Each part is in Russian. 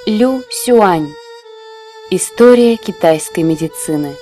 Лю Сюань. История китайской медицины.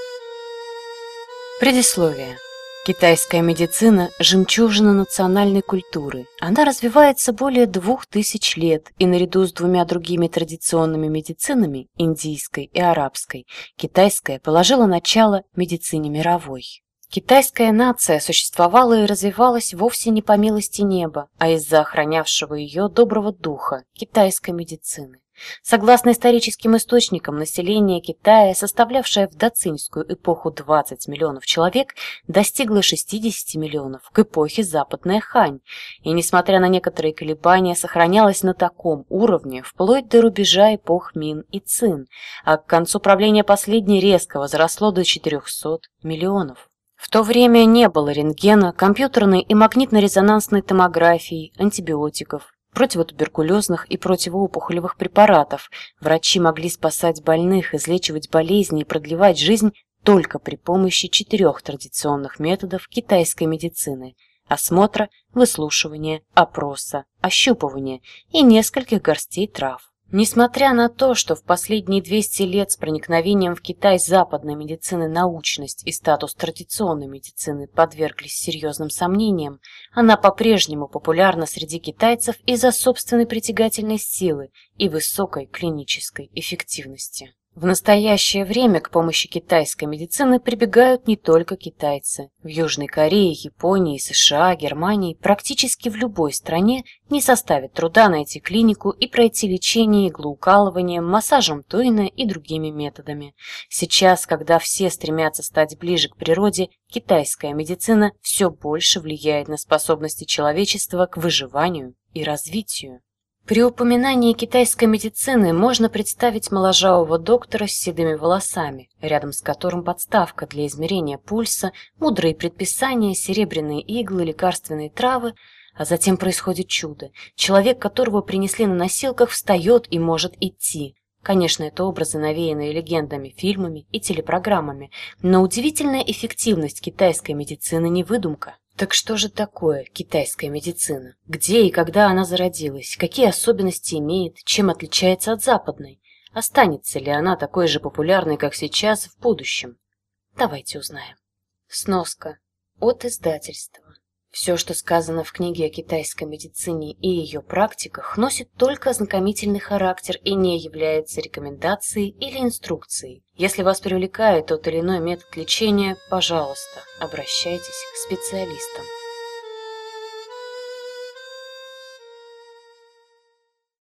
Предисловие. Китайская медицина – жемчужина национальной культуры. Она развивается более 2000 лет, и наряду с двумя другими традиционными медицинами – индийской и арабской, китайская положила начало медицине мировой. Китайская нация существовала и развивалась вовсе не по милости неба, а из-за охранявшего ее доброго духа – китайской медицины. Согласно историческим источникам, население Китая, составлявшее в доцинскую эпоху 20 миллионов человек, достигло 60 миллионов к эпохе Западная Хань, и, несмотря на некоторые колебания, сохранялось на таком уровне вплоть до рубежа эпох Мин и Цин, а к концу правления последней резко возросло до 400 миллионов. В то время не было рентгена, компьютерной и магнитно-резонансной томографии, антибиотиков, противотуберкулезных и противоопухолевых препаратов. Врачи могли спасать больных, излечивать болезни и продлевать жизнь только при помощи 4 традиционных методов китайской медицины: осмотра, выслушивания, опроса, ощупывания и нескольких горстей трав. Несмотря на то, что в последние 200 лет с проникновением в Китай западной медицины научность и статус традиционной медицины подверглись серьезным сомнениям, она по-прежнему популярна среди китайцев из-за собственной притягательной силы и высокой клинической эффективности. В настоящее время к помощи китайской медицины прибегают не только китайцы. В Южной Корее, Японии, США, Германии, практически в любой стране не составит труда найти клинику и пройти лечение иглоукалыванием, массажем Тойна и другими методами. Сейчас, когда все стремятся стать ближе к природе, китайская медицина все больше влияет на способности человечества к выживанию и развитию. При упоминании китайской медицины можно представить моложавого доктора с седыми волосами, рядом с которым подставка для измерения пульса, мудрые предписания, серебряные иглы, лекарственные травы, а затем происходит чудо. Человек, которого принесли на носилках, встает и может идти. Конечно, это образы, навеянные легендами, фильмами и телепрограммами, но удивительная эффективность китайской медицины не выдумка. Так что же такое китайская медицина? Где и когда она зародилась? Какие особенности имеет? Чем отличается от западной? Останется ли она такой же популярной, как сейчас, в будущем? Давайте узнаем. Сноска. От издательства. Все, что сказано в книге о китайской медицине и ее практиках, носит только ознакомительный характер и не является рекомендацией или инструкцией. Если вас привлекает тот или иной метод лечения, пожалуйста, обращайтесь к специалистам.